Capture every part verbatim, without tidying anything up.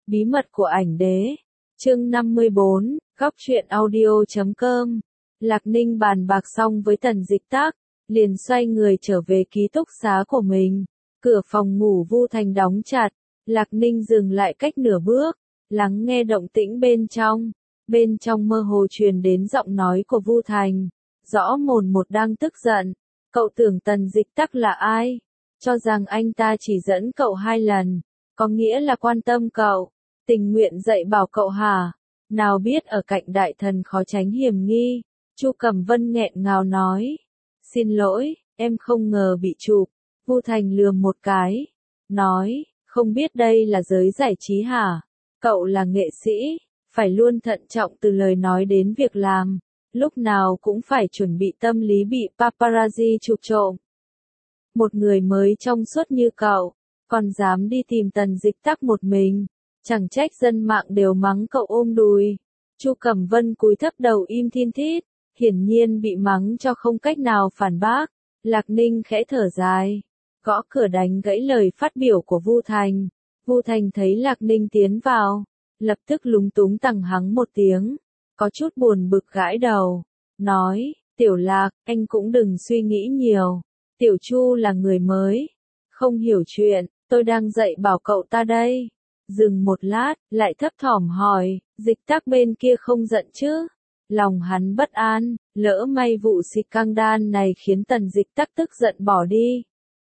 Bí mật của ảnh đế. Chương năm mươi bốn, góc truyện audio chấm com. Lạc Ninh bàn bạc xong với Tần Dịch Tắc, liền xoay người trở về ký túc xá của mình. Cửa phòng ngủ Vu Thành đóng chặt, Lạc Ninh dừng lại cách nửa bước, lắng nghe động tĩnh bên trong. Bên trong mơ hồ truyền đến giọng nói của Vu Thành, rõ mồn một đang tức giận. Cậu tưởng Tần Dịch Tắc là ai? Cho rằng anh ta chỉ dẫn cậu hai lần, có nghĩa là quan tâm cậu, tình nguyện dạy bảo cậu hả? Nào biết ở cạnh đại thần khó tránh hiểm nghi. Chu Cẩm Vân nghẹn ngào nói, xin lỗi, em không ngờ bị chụp. Vu Thành lườm một cái, nói, không biết đây là giới giải trí hả? Cậu là nghệ sĩ, phải luôn thận trọng từ lời nói đến việc làm, lúc nào cũng phải chuẩn bị tâm lý bị paparazzi chụp trộm. Một người mới trong suốt như cậu, còn dám đi tìm Tần Dịch Tắc một mình, chẳng trách dân mạng đều mắng cậu ôm đùi. Chu Cẩm Vân cúi thấp đầu im thin thít, hiển nhiên bị mắng cho không cách nào phản bác. Lạc Ninh khẽ thở dài, gõ cửa đánh gãy lời phát biểu của Vu Thành. Vu Thành thấy Lạc Ninh tiến vào, lập tức lúng túng tằng hắng một tiếng, có chút buồn bực gãi đầu, nói, Tiểu Lạc, anh cũng đừng suy nghĩ nhiều, Tiểu Chu là người mới, không hiểu chuyện, tôi đang dạy bảo cậu ta đây. Dừng một lát, lại thấp thỏm hỏi, Dịch Tắc bên kia không giận chứ? Lòng hắn bất an, lỡ may vụ scandal này khiến Tần Dịch Tắc tức giận bỏ đi.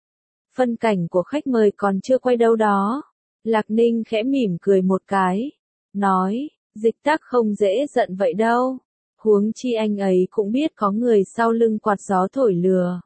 Phân cảnh của khách mời còn chưa quay đâu đó. Lạc Ninh khẽ mỉm cười một cái, nói, Dịch Tắc không dễ giận vậy đâu. Huống chi anh ấy cũng biết có người sau lưng quạt gió thổi lừa.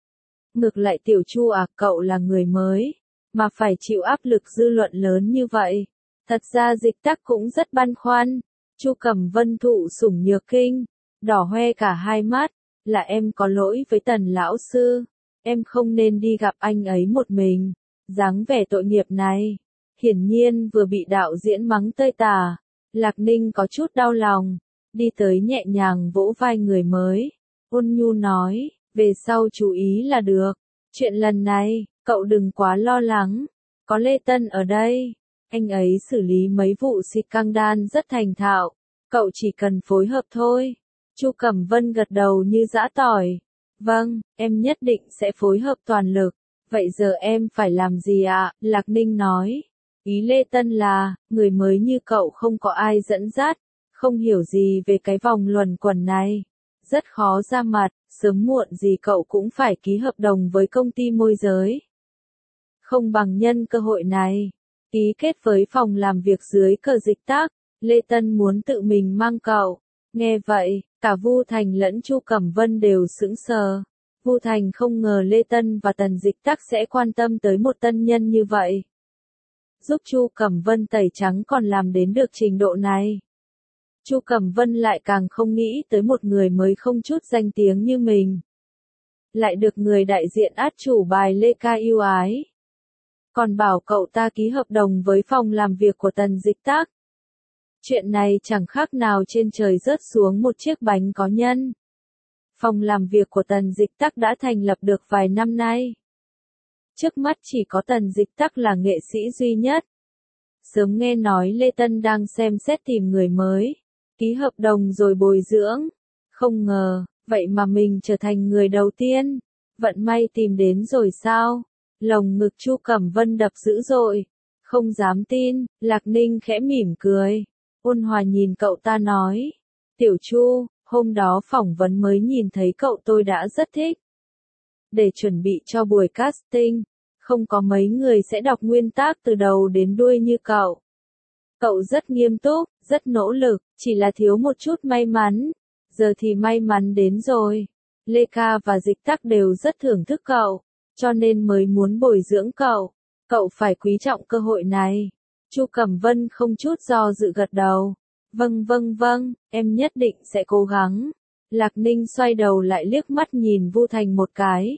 Ngược lại Tiểu Chu à, cậu là người mới, mà phải chịu áp lực dư luận lớn như vậy. Thật ra Dịch Tắc cũng rất băn khoăn. Chu Cẩm Vân thụ sủng nhược kinh, đỏ hoe cả hai mắt, là em có lỗi với Tần lão sư, em không nên đi gặp anh ấy một mình. Dáng vẻ tội nghiệp này, hiển nhiên vừa bị đạo diễn mắng tơi tả. Lạc Ninh có chút đau lòng, đi tới nhẹ nhàng vỗ vai người mới, ôn nhu nói, về sau chú ý là được. Chuyện lần này, cậu đừng quá lo lắng, có Lê Tân ở đây, anh ấy xử lý mấy vụ scandal rất thành thạo, cậu chỉ cần phối hợp thôi. Chu Cẩm Vân gật đầu như giã tỏi, vâng, em nhất định sẽ phối hợp toàn lực. Vậy giờ em phải làm gì ạ? À? Lạc Ninh nói, ý Lê Tân là, người mới như cậu không có ai dẫn dắt, không hiểu gì về cái vòng luẩn quẩn này, rất khó ra mặt, sớm muộn gì cậu cũng phải ký hợp đồng với công ty môi giới. Không bằng nhân cơ hội này, ký kết với phòng làm việc dưới cờ Dịch Tắc, Lê Tân muốn tự mình mang cậu. Nghe vậy, cả Vu Thành lẫn Chu Cẩm Vân đều sững sờ. Vu Thành không ngờ Lê Tân và Tần Dịch Tắc sẽ quan tâm tới một tân nhân như vậy. Giúp Chu Cẩm Vân tẩy trắng còn làm đến được trình độ này. Chu Cẩm Vân lại càng không nghĩ tới một người mới không chút danh tiếng như mình. Lại được người đại diện át chủ bài Lê Ca yêu ái. Còn bảo cậu ta ký hợp đồng với phòng làm việc của Tần Dịch Tắc. Chuyện này chẳng khác nào trên trời rớt xuống một chiếc bánh có nhân. Phòng làm việc của Tần Dịch Tắc đã thành lập được vài năm nay. Trước mắt chỉ có Tần Dịch Tắc là nghệ sĩ duy nhất. Sớm nghe nói Lê Tân đang xem xét tìm người mới, ký hợp đồng rồi bồi dưỡng. Không ngờ, vậy mà mình trở thành người đầu tiên. Vận may tìm đến rồi sao? Lồng ngực Chu Cẩm Vân đập dữ dội, không dám tin. Lạc Ninh khẽ mỉm cười, ôn hòa nhìn cậu ta nói, Tiểu Chu, hôm đó phỏng vấn mới nhìn thấy cậu tôi đã rất thích. Để chuẩn bị cho buổi casting, không có mấy người sẽ đọc nguyên tác từ đầu đến đuôi như cậu. Cậu rất nghiêm túc, rất nỗ lực, chỉ là thiếu một chút may mắn. Giờ thì may mắn đến rồi. Lê Ca và Dịch Tắc đều rất thưởng thức cậu, cho nên mới muốn bồi dưỡng cậu. Cậu phải quý trọng cơ hội này. Chu Cẩm Vân không chút do dự gật đầu. Vâng vâng vâng, em nhất định sẽ cố gắng. Lạc Ninh xoay đầu lại liếc mắt nhìn Vu Thành một cái.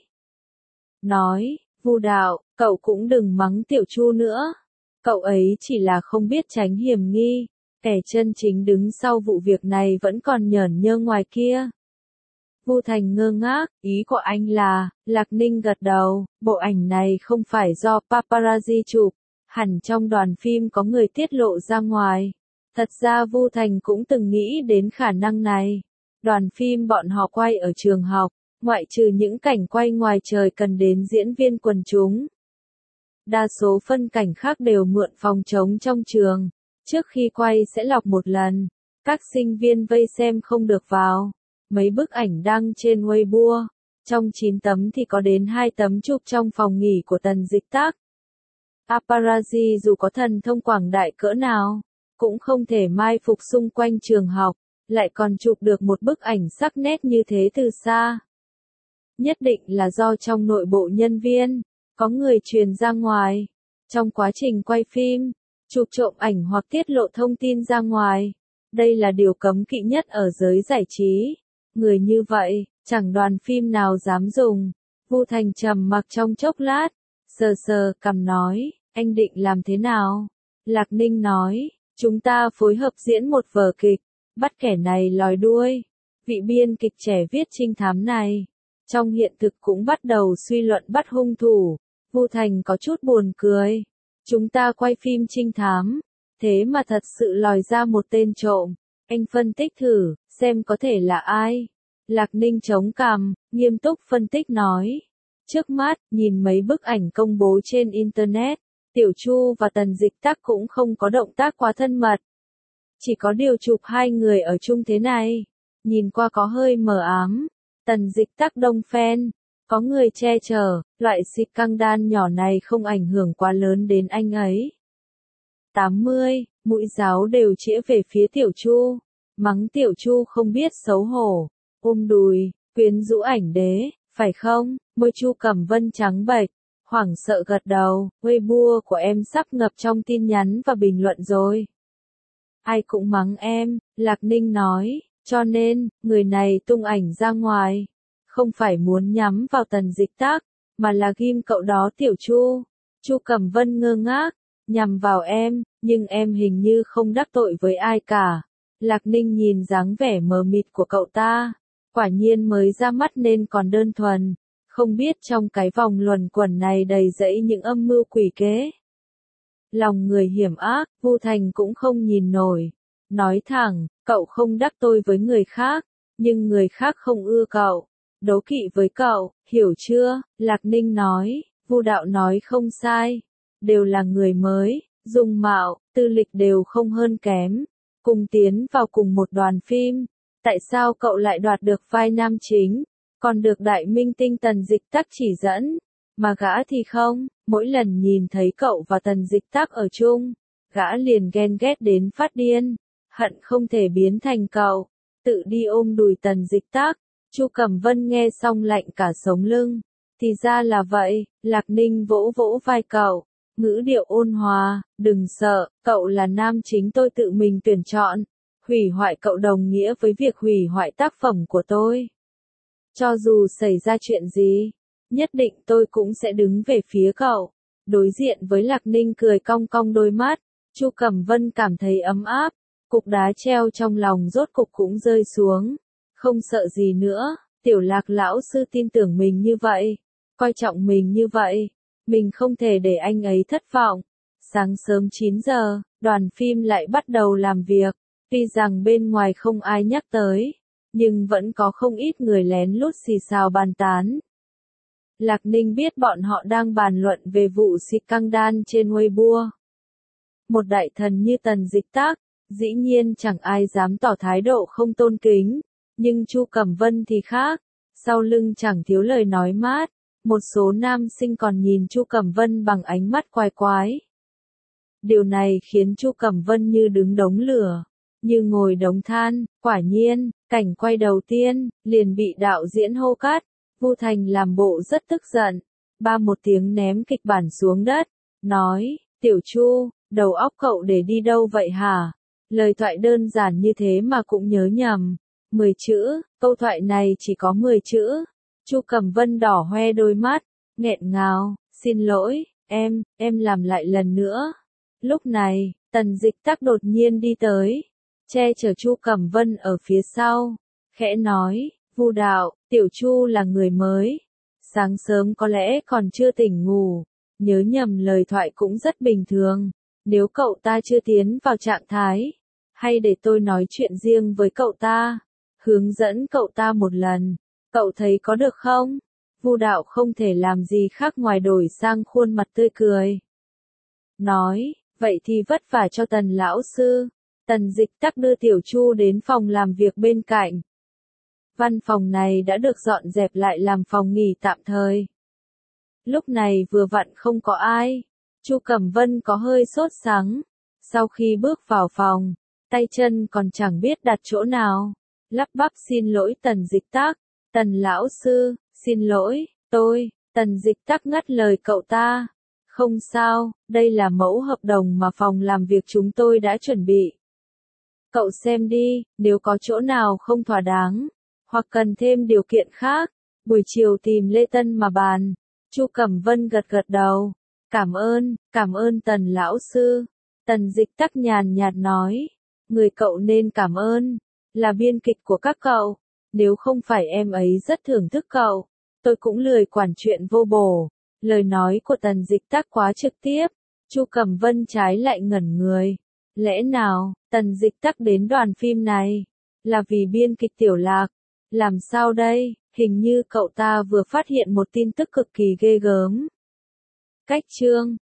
Nói, Vu đạo, cậu cũng đừng mắng Tiểu Chu nữa. Cậu ấy chỉ là không biết tránh hiểm nghi. Kẻ chân chính đứng sau vụ việc này vẫn còn nhởn nhơ ngoài kia. Vu Thành ngơ ngác, ý của anh là, Lạc Ninh gật đầu, bộ ảnh này không phải do paparazzi chụp, Hẳn trong đoàn phim có người tiết lộ ra ngoài. Thật ra Vu Thành cũng từng nghĩ đến khả năng này. Đoàn phim bọn họ quay ở trường học, ngoại trừ những cảnh quay ngoài trời cần đến diễn viên quần chúng. Đa số phân cảnh khác đều mượn phòng trống trong trường. Trước khi quay sẽ lọc một lần. Các sinh viên vây xem không được vào. Mấy bức ảnh đăng trên Weibo. Trong chín tấm thì có đến hai tấm chụp trong phòng nghỉ của Tần Dịch Tác. Paparazzi dù có thần thông quảng đại cỡ nào, cũng không thể mai phục xung quanh trường học, lại còn chụp được một bức ảnh sắc nét như thế từ xa. Nhất định là do trong nội bộ nhân viên, có người truyền ra ngoài. Trong quá trình quay phim, chụp trộm ảnh hoặc tiết lộ thông tin ra ngoài. Đây là điều cấm kỵ nhất ở giới giải trí. Người như vậy, chẳng đoàn phim nào dám dùng. Vu Thành trầm mặc trong chốc lát, sờ sờ cằm nói, anh định làm thế nào? Lạc Ninh nói, chúng ta phối hợp diễn một vở kịch, bắt kẻ này lòi đuôi. Vị biên kịch trẻ viết trinh thám này, trong hiện thực cũng bắt đầu suy luận bắt hung thủ. Vu Thành có chút buồn cười. Chúng ta quay phim trinh thám, thế mà thật sự lòi ra một tên trộm. Anh phân tích thử, xem có thể là ai. Lạc Ninh chống cằm, nghiêm túc phân tích nói. Trước mắt, nhìn mấy bức ảnh công bố trên Internet, Tiểu Chu và Tần Dịch Tác cũng không có động tác quá thân mật. Chỉ có điều chụp hai người ở chung thế này, nhìn qua có hơi mờ ám. Tần Dịch Tác đông fan, có người che chở, loại xịt căng đan nhỏ này không ảnh hưởng quá lớn đến anh ấy. tám mươi, mũi giáo đều chĩa về phía Tiểu Chu, mắng Tiểu Chu không biết xấu hổ, ôm đùi, quyến rũ ảnh đế, phải không? Môi Chu Cẩm Vân trắng bệch, hoảng sợ gật đầu, Weibo của em sắp ngập trong tin nhắn và bình luận rồi. Ai cũng mắng em, Lạc Ninh nói, cho nên, người này tung ảnh ra ngoài. Không phải muốn nhắm vào Tần Dịch Tác, mà là ghim cậu đó Tiểu Chu. Chu Cẩm Vân ngơ ngác, nhằm vào em, nhưng em hình như không đắc tội với ai cả. Lạc Ninh nhìn dáng vẻ mờ mịt của cậu ta, quả nhiên mới ra mắt nên còn đơn thuần, không biết trong cái vòng luẩn quẩn này đầy rẫy những âm mưu quỷ kế. Lòng người hiểm ác, Vu Thành cũng không nhìn nổi, nói thẳng, cậu không đắc tội với người khác, nhưng người khác không ưa cậu, đố kỵ với cậu, hiểu chưa? Lạc Ninh nói, Vu đạo nói không sai, đều là người mới, dung mạo, tư lịch đều không hơn kém, cùng tiến vào cùng một đoàn phim, tại sao cậu lại đoạt được vai nam chính, còn được đại minh tinh Tần Dịch Tác chỉ dẫn, mà gã thì không, mỗi lần nhìn thấy cậu và Tần Dịch Tác ở chung, gã liền ghen ghét đến phát điên, hận không thể biến thành cậu, tự đi ôm đùi Tần Dịch Tác. Chu Cẩm Vân nghe xong lạnh cả sống lưng, thì ra là vậy. Lạc Ninh vỗ vỗ vai cậu, ngữ điệu ôn hòa, đừng sợ, cậu là nam chính tôi tự mình tuyển chọn, hủy hoại cậu đồng nghĩa với việc hủy hoại tác phẩm của tôi. Cho dù xảy ra chuyện gì, nhất định tôi cũng sẽ đứng về phía cậu. Đối diện với Lạc Ninh cười cong cong đôi mắt, Chu Cẩm Vân cảm thấy ấm áp, cục đá treo trong lòng rốt cục cũng rơi xuống. Không sợ gì nữa, Tiểu Lạc lão sư tin tưởng mình như vậy, coi trọng mình như vậy, mình không thể để anh ấy thất vọng. Sáng sớm chín giờ, đoàn phim lại bắt đầu làm việc, tuy rằng bên ngoài không ai nhắc tới, nhưng vẫn có không ít người lén lút xì xào bàn tán. Lạc Ninh biết bọn họ đang bàn luận về vụ xịt căng đan trên Weibo. Một đại thần như Tần Dịch Tác, dĩ nhiên chẳng ai dám tỏ thái độ không tôn kính, nhưng Chu Cẩm Vân thì khác, sau lưng chẳng thiếu lời nói mát, một số nam sinh còn nhìn Chu Cẩm Vân bằng ánh mắt quái quái. Điều này khiến Chu Cẩm Vân như đứng đống lửa, như ngồi đống than. Quả nhiên, cảnh quay đầu tiên, liền bị đạo diễn hô cắt. Vu Thành làm bộ rất tức giận, ba một tiếng ném kịch bản xuống đất, nói, Tiểu Chu, đầu óc cậu để đi đâu vậy hả? Lời thoại đơn giản như thế mà cũng nhớ nhầm. Mười chữ, câu thoại này chỉ có mười chữ. Chu Cẩm Vân đỏ hoe đôi mắt, nghẹn ngào, xin lỗi, em, em làm lại lần nữa. Lúc này, Tần Dịch Tác đột nhiên đi tới, che chở Chu Cẩm Vân ở phía sau, khẽ nói, Vu đạo, Tiểu Chu là người mới, sáng sớm có lẽ còn chưa tỉnh ngủ, nhớ nhầm lời thoại cũng rất bình thường. Nếu cậu ta chưa tiến vào trạng thái, hay để tôi nói chuyện riêng với cậu ta, hướng dẫn cậu ta một lần, cậu thấy có được không? Vu Đạo không thể làm gì khác ngoài đổi sang khuôn mặt tươi cười. Nói, vậy thì vất vả cho Tần lão sư. Tần Dịch Tắc đưa Tiểu Chu đến phòng làm việc bên cạnh. Văn phòng này đã được dọn dẹp lại làm phòng nghỉ tạm thời. Lúc này vừa vặn không có ai. Chu Cẩm Vân có hơi sốt sắng. Sau khi bước vào phòng, tay chân còn chẳng biết đặt chỗ nào. Lắp bắp xin lỗi Tần Dịch Tắc. Tần lão sư, xin lỗi, tôi. Tần Dịch Tắc ngắt lời cậu ta. Không sao, đây là mẫu hợp đồng mà phòng làm việc chúng tôi đã chuẩn bị. Cậu xem đi, nếu có chỗ nào không thỏa đáng, hoặc cần thêm điều kiện khác, buổi chiều tìm Lê Tân mà bàn. Chu Cẩm Vân gật gật đầu. Cảm ơn, cảm ơn Tần lão sư. Tần Dịch Tắc nhàn nhạt nói. Người cậu nên cảm ơn, là biên kịch của các cậu. Nếu không phải em ấy rất thưởng thức cậu, tôi cũng lười quản chuyện vô bổ. Lời nói của Tần Dịch Tắc quá trực tiếp. Chu Cẩm Vân trái lại ngẩn người. Lẽ nào, Tần Dịch Tắc đến đoàn phim này, là vì biên kịch Tiểu Lạc? Làm sao đây, hình như cậu ta vừa phát hiện một tin tức cực kỳ ghê gớm. Cách chương